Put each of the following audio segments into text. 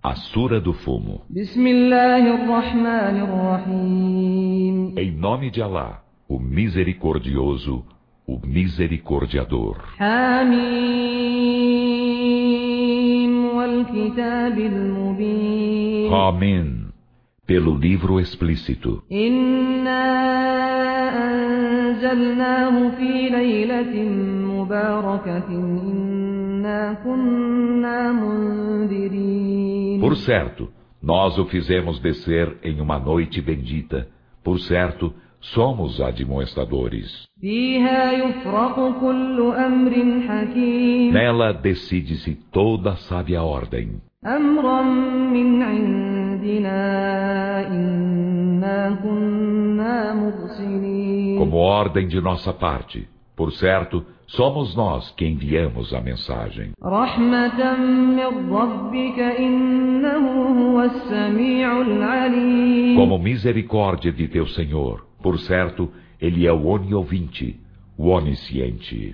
A Sura do Fumo. Em nome de Alá, o Misericordioso, o Misericordiador. Hamim, pelo livro explícito. Por certo, nós o fizemos descer em uma noite bendita. Por certo, somos admoestadores. Nela decide-se toda a sábia ordem. Como ordem de nossa parte. Por certo, somos nós que enviamos a mensagem. Como misericórdia de teu Senhor. Por certo, Ele é o oniovinte, o onisciente.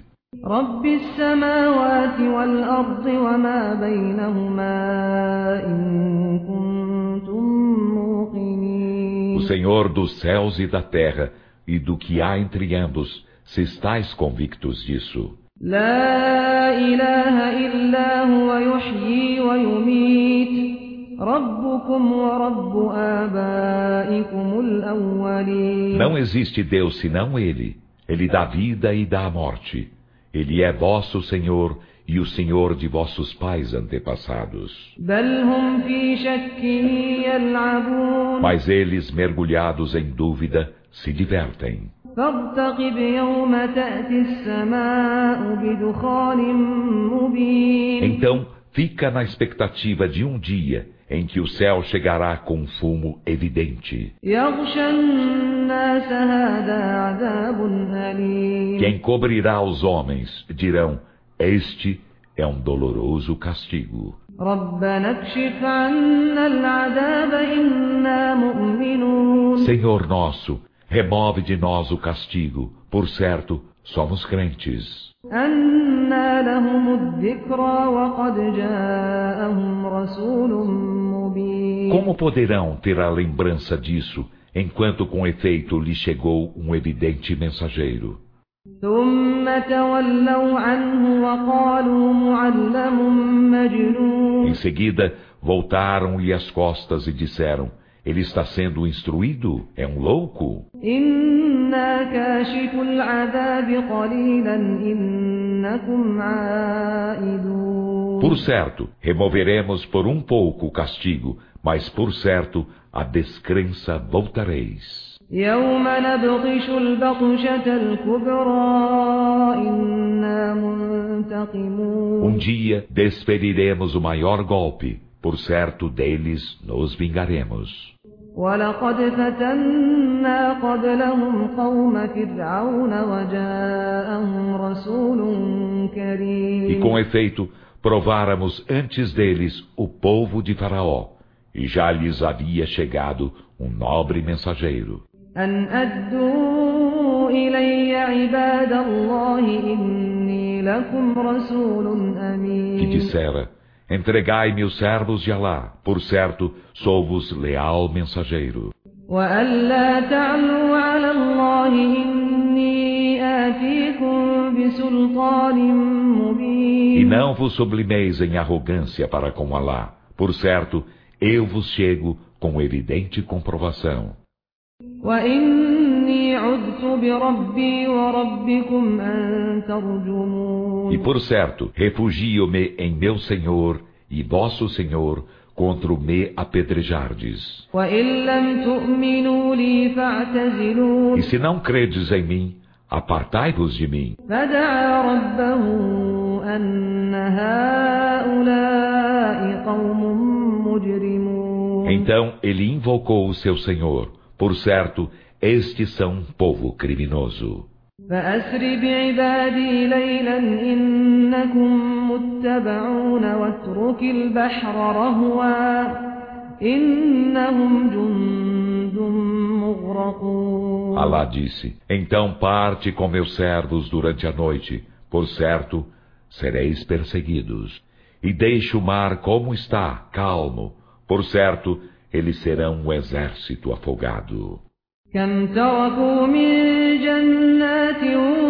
O Senhor dos céus e da terra e do que há entre ambos, se estáis convictos disso. Não existe Deus senão Ele. Ele dá vida e dá a morte. Ele é vosso Senhor e o Senhor de vossos pais antepassados. Mas eles, mergulhados em dúvida, se divertem. Então, fica na expectativa de um dia em que o céu chegará com um fumo evidente, que encobrirá os homens. Dirão: este é um doloroso castigo. Senhor nosso, remove de nós o castigo. Por certo, somos crentes. Como poderão ter a lembrança disso, enquanto com efeito lhe chegou um evidente mensageiro? Em seguida, voltaram-lhe as costas e disseram: ele está sendo instruído? É um louco? Por certo, removeremos por um pouco o castigo, mas por certo, a descrença voltareis. Um dia desferiremos o maior golpe. Por certo, deles nos vingaremos. E com efeito, prováramos antes deles o povo de Faraó, e já lhes havia chegado um nobre mensageiro. Que dissera: entregai-me os servos de Alá, por certo, sou-vos leal mensageiro. E não vos sublimeis em arrogância para com Alá, por certo, eu vos chego com evidente comprovação. E por certo, refugio-me em meu Senhor e vosso Senhor contra o me apedrejardes. E se não credes em mim, apartai-vos de mim. Então ele invocou o seu Senhor. Por certo, estes são um povo criminoso. Alá disse: então parte com meus servos durante a noite, por certo, sereis perseguidos. E deixe o mar como está, calmo, Por certo, eles serão um exército afogado. كم تركوا من جنات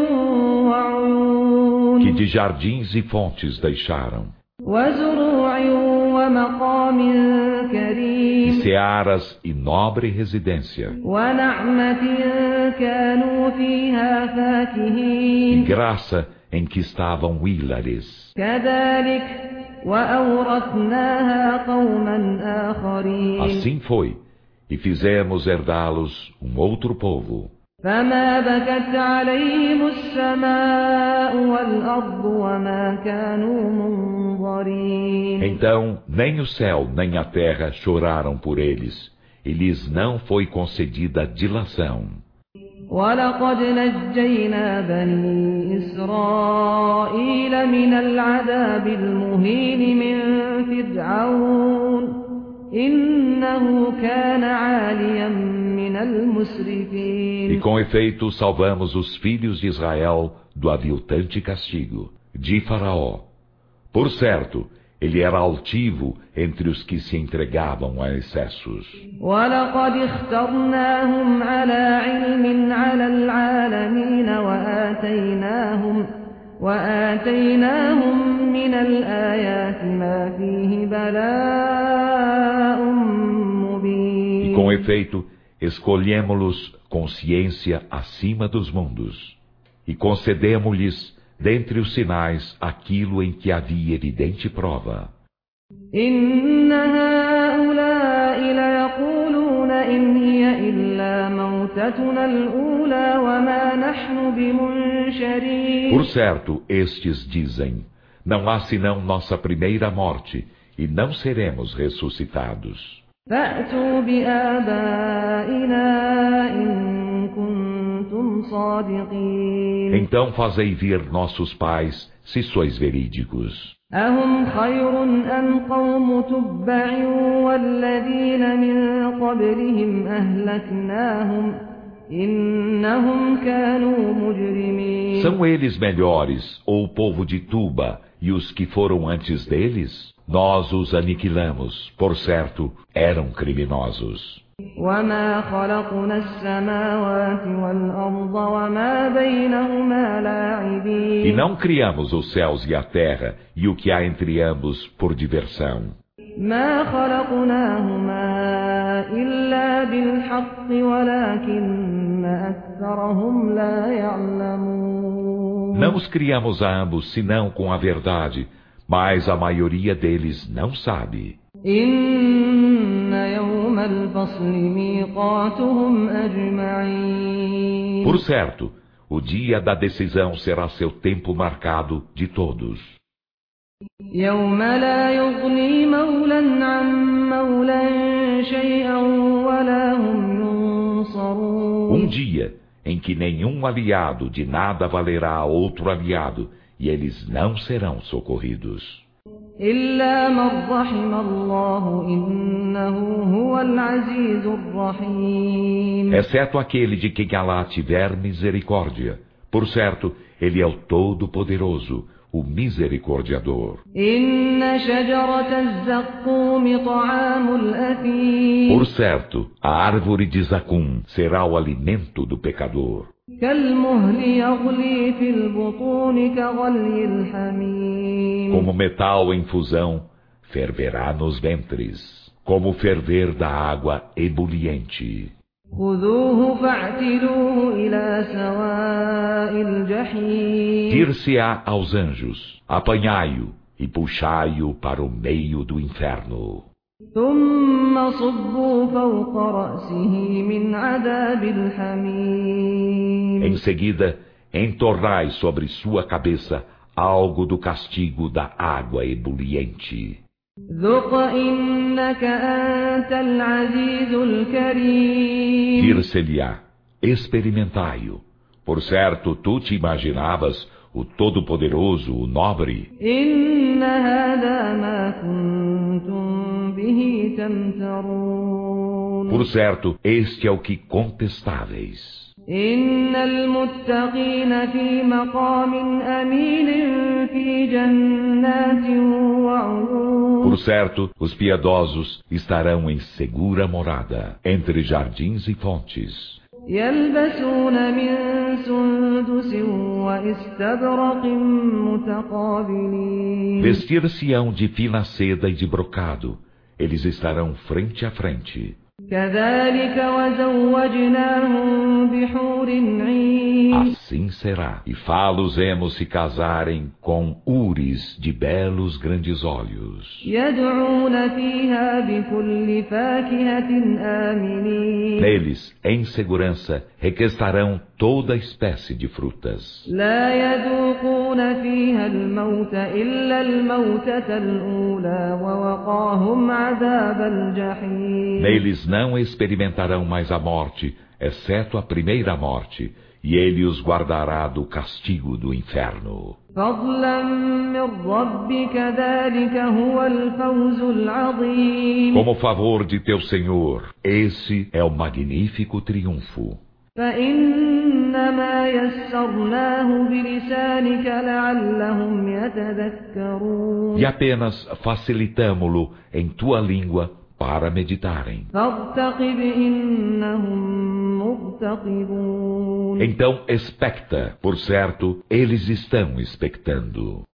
وعيون Que de jardins e fontes deixaram, وزروع ومقام e كريم searas e nobre residência, ونعمة كانوا فيها e فاكهين graça em que estavam hilares. كذلك وأورثناها قوما آخرين Assim foi, e fizemos herdá-los um outro povo. فما بكت عليهم السماء والأرض وما كانوا منظرين Então, nem o céu nem a terra choraram por eles, e lhes não foi concedida dilação. ولقد نجينا بني إسرائيل من العذاب المهين من فرعون إنه كان عاليا من المسرفين E com efeito salvamos os filhos de Israel do aviltante castigo, de Faraó. Por certo, ele era altivo entre os que se entregavam a excessos. ولقد اخترناهم على علم على العالمين وآتيناهم من الآيات ما فيه بلاء مبين E com efeito, escolhemos-los com ciência acima dos mundos, e concedemos-lhes, dentre os sinais, aquilo em que havia evidente prova. إن هؤلاء ليقولون إن هي إلا موتتنا الأولى وما نحن بمنشرين Por certo, estes dizem, não há senão nossa primeira morte, e não seremos ressuscitados. فأتوا بآبائنا إن كنتم صادقين Então fazei vir nossos pais, se sois verídicos. أهم خير أم قوم تبع والذين من قبلهم أهلكناهم إنهم كانوا مجرمين São eles melhores, ou o povo de Tuba, e os que foram antes deles? Nós os aniquilamos, por certo, eram criminosos. وما خلقنا السماوات والأرض وما بينهما E لاعبين não criamos os céus e a terra, e o que há entre ambos por diversão. ما خلقناهما إلا بالحق ولكن أكثرهم لا يعلمون Não os criamos a ambos senão com a verdade, mas a maioria deles não sabe. إن يوم الفصل ميقاتهم أجمعين Por certo, o dia da decisão será seu tempo marcado de todos. يوم لا يغني مولى عن مولى شيئا ولا هم ينصرون Dia em que nenhum aliado de nada valerá a outro aliado, e eles não serão socorridos. إلا من رحم الله إنه هو العزيز الرحيم Exceto aquele de quem Alá tiver misericórdia. Por certo, ele é o Todo-Poderoso, o Misericordiador. إن شجرة الزقوم طعام الأثيم Por certo, a árvore de Zacum será o alimento do pecador. كالمهل يغلي في البطون كغلي الحميم Como metal em fusão, ferverá nos ventres, como o ferver da água ebuliente. خذوه فاعتلوه إلى سواء الجحيم Dir-se-á aos anjos, apanhai-o e puxai-o para o meio do inferno. ثم صبوا فوق رأسه من عذاب الحميم Em seguida, entornai sobre sua cabeça algo do castigo da água ebuliente. ذق إنك أنت العزيز الكريم Dir-se-lhe-á, experimentai-o. Por certo, tu te imaginavas o Todo-Poderoso, o Nobre. إن هذا ما كنتم به تمترون Por certo, este é o que contestáveis. إن المتقين في مقام أمين في جنات وعيون. Por certo, os piedosos estarão em segura morada, entre jardins e fontes. يلبسون من سندس واستبرق متقابلين. Vestir-se-ão de fina seda e de brocado. Eles estarão frente a frente. كذلك وزوجناهم بحور عين. Assim será. E fá-los-emos se casarem com úris de belos grandes olhos. يدعون فيها بكل فاكهة آمنين. Neles, em segurança, requestarão toda espécie de frutas. لا يذوقون فيها الموت إلا الموتة الأولى ووقاهم عذاب الجحيم. Neles não experimentarão mais a morte, exceto a primeira morte, e ele os guardará do castigo do inferno. فضلا من ربك ذلك هو الفوز العظيم. Como favor de teu Senhor, esse é o magnífico triunfo. فإنما يسرناه بلسانك لعلهم يتذكرون. E apenas facilitamo-lo em tua língua para meditarem. فارتقب إنهم مرتقبون. Então expecta, por certo, eles estão expectando.